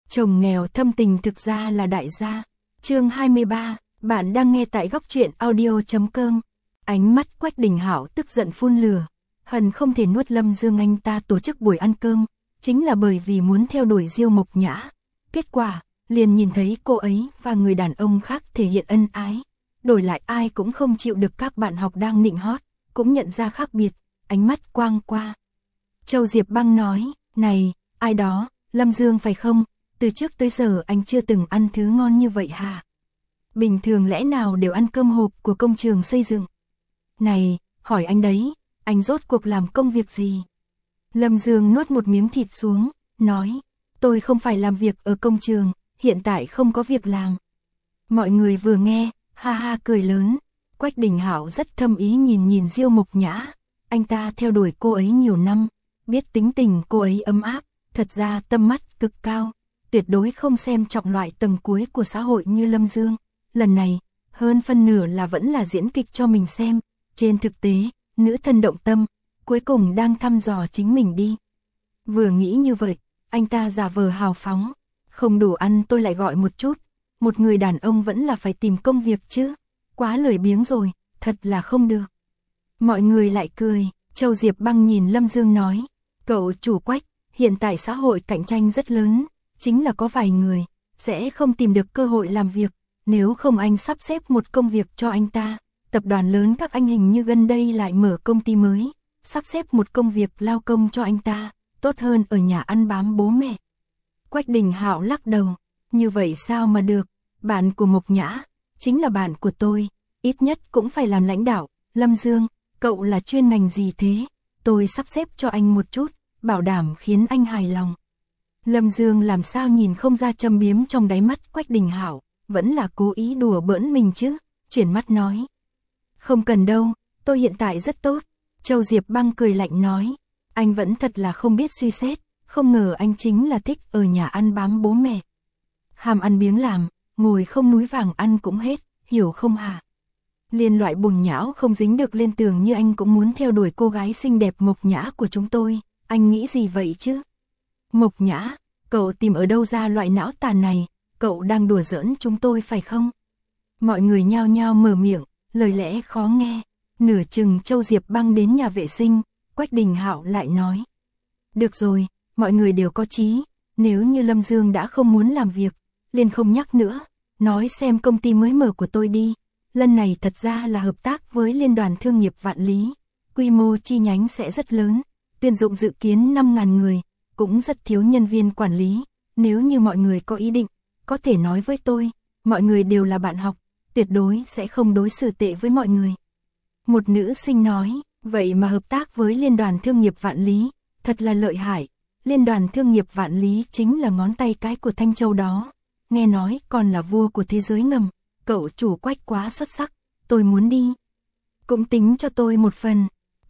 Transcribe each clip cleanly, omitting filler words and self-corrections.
Chồng nghèo thâm tình thực ra là đại gia. Chương 23, bạn đang nghe tại góc truyện audio.com. Ánh mắt Quách Đình Hảo tức giận phun lửa, hận không thể nuốt Lâm Dương. Anh ta tổ chức buổi ăn cơm, chính là bởi vì muốn theo đuổi Diêu Mộc Nhã. Kết quả, liền nhìn thấy cô ấy và người đàn ông khác thể hiện ân ái. Đổi lại ai cũng không chịu được các bạn học đang nịnh hót, cũng nhận ra khác biệt, ánh mắt quang qua. Châu Diệp Băng nói, này, ai đó, Lâm Dương phải không? Từ trước tới giờ anh chưa từng ăn thứ ngon như vậy hả? Bình thường lẽ nào đều ăn cơm hộp của công trường xây dựng? Này, hỏi anh đấy, anh rốt cuộc làm công việc gì? Lâm Dương nuốt một miếng thịt xuống, nói, tôi không phải làm việc ở công trường, hiện tại không có việc làm. Mọi người vừa nghe, ha ha cười lớn. Quách Đình Hảo rất thâm ý nhìn Diêu Mộc Nhã. Anh ta theo đuổi cô ấy nhiều năm, biết tính tình cô ấy ấm áp, thật ra tâm mắt cực cao, tuyệt đối không xem trọng loại tầng cuối của xã hội như Lâm Dương. Lần này, hơn phân nửa là vẫn là diễn kịch cho mình xem. Trên thực tế, nữ thần động tâm, cuối cùng đang thăm dò chính mình đi. Vừa nghĩ như vậy, anh ta giả vờ hào phóng. Không đủ ăn tôi lại gọi một chút. Một người đàn ông vẫn là phải tìm công việc chứ. Quá lười biếng rồi, thật là không được. Mọi người lại cười. Châu Diệp Băng nhìn Lâm Dương nói, cậu chủ Quách, hiện tại xã hội cạnh tranh rất lớn, chính là có vài người sẽ không tìm được cơ hội làm việc. Nếu không anh sắp xếp một công việc cho anh ta. Tập đoàn lớn các anh hình như gần đây lại mở công ty mới, sắp xếp một công việc lao công cho anh ta, tốt hơn ở nhà ăn bám bố mẹ. Quách Đình Hạo lắc đầu, như vậy sao mà được, bạn của Mộc Nhã, chính là bạn của tôi, ít nhất cũng phải làm lãnh đạo. Lâm Dương, cậu là chuyên ngành gì thế? Tôi sắp xếp cho anh một chút, bảo đảm khiến anh hài lòng. Lâm Dương làm sao nhìn không ra châm biếm trong đáy mắt Quách Đình Hạo, vẫn là cố ý đùa bỡn mình chứ, chuyển mắt nói. Không cần đâu, tôi hiện tại rất tốt. Châu Diệp Băng cười lạnh nói, anh vẫn thật là không biết suy xét, không ngờ anh chính là thích ở nhà ăn bám bố mẹ. Hàm ăn biếng làm, ngồi không núi vàng ăn cũng hết, hiểu không hả? Liên loại bùn nhão không dính được lên tường như anh cũng muốn theo đuổi cô gái xinh đẹp Mộc Nhã của chúng tôi, anh nghĩ gì vậy chứ? Mộc Nhã, cậu tìm ở đâu ra loại não tàn này, cậu đang đùa giỡn chúng tôi phải không? Mọi người nhao nhao mở miệng, lời lẽ khó nghe. Nửa chừng Châu Diệp Băng đến nhà vệ sinh, Quách Đình Hạo lại nói. Được rồi, mọi người đều có chí, nếu như Lâm Dương đã không muốn làm việc, liền không nhắc nữa, nói xem công ty mới mở của tôi đi. Lần này thật ra là hợp tác với Liên đoàn Thương nghiệp Vạn Lý, quy mô chi nhánh sẽ rất lớn, tuyển dụng dự kiến 5.000 người, cũng rất thiếu nhân viên quản lý. Nếu như mọi người có ý định, có thể nói với tôi, mọi người đều là bạn học, tuyệt đối sẽ không đối xử tệ với mọi người. Một nữ sinh nói, vậy mà hợp tác với Liên đoàn Thương nghiệp Vạn Lý, thật là lợi hại. Liên đoàn Thương nghiệp Vạn Lý chính là ngón tay cái của Thanh Châu đó, nghe nói còn là vua của thế giới ngầm. Cậu chủ Quách quá xuất sắc, tôi muốn đi. Cũng tính cho tôi một phần,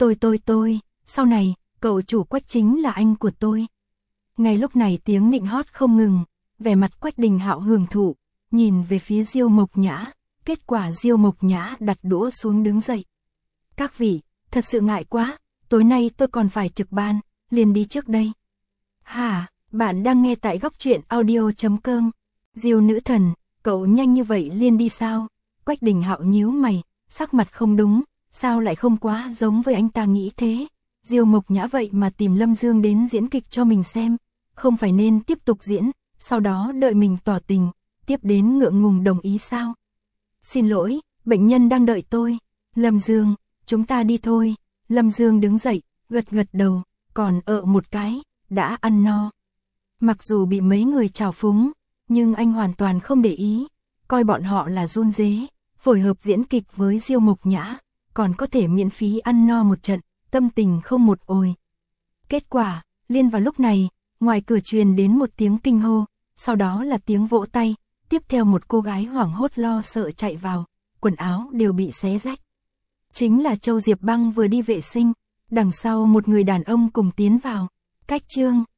tôi, sau này, cậu chủ Quách chính là anh của tôi. Ngay lúc này tiếng nịnh hót không ngừng, vẻ mặt Quách Đình Hạo hưởng thụ, nhìn về phía Diêu Mộc Nhã, kết quả Diêu Mộc Nhã đặt đũa xuống đứng dậy. Các vị, thật sự ngại quá, tối nay tôi còn phải trực ban, liền đi trước đây. Hả, bạn đang nghe tại góc truyện audio.com. Diêu nữ thần, cậu nhanh như vậy liền đi sao? Quách Đình Hạo nhíu mày, sắc mặt không đúng, sao lại không quá giống với anh ta nghĩ thế? Diêu Mộc Nhã vậy mà tìm Lâm Dương đến diễn kịch cho mình xem, không phải nên tiếp tục diễn, sau đó đợi mình tỏ tình, tiếp đến ngượng ngùng đồng ý sao? Xin lỗi, bệnh nhân đang đợi tôi. Lâm Dương, chúng ta đi thôi. Lâm Dương đứng dậy, gật gật đầu, còn một cái, đã ăn no. Mặc dù bị mấy người trào phúng, nhưng anh hoàn toàn không để ý, coi bọn họ là run rế, phối hợp diễn kịch với Diêu Mộc Nhã, còn có thể miễn phí ăn no một trận, tâm tình không một ồi. Kết quả, liên vào lúc này, ngoài cửa truyền đến một tiếng kinh hô, sau đó là tiếng vỗ tay, tiếp theo một cô gái hoảng hốt lo sợ chạy vào, quần áo đều bị xé rách. Chính là Châu Diệp Băng vừa đi vệ sinh, đằng sau một người đàn ông cùng tiến vào. Cách chương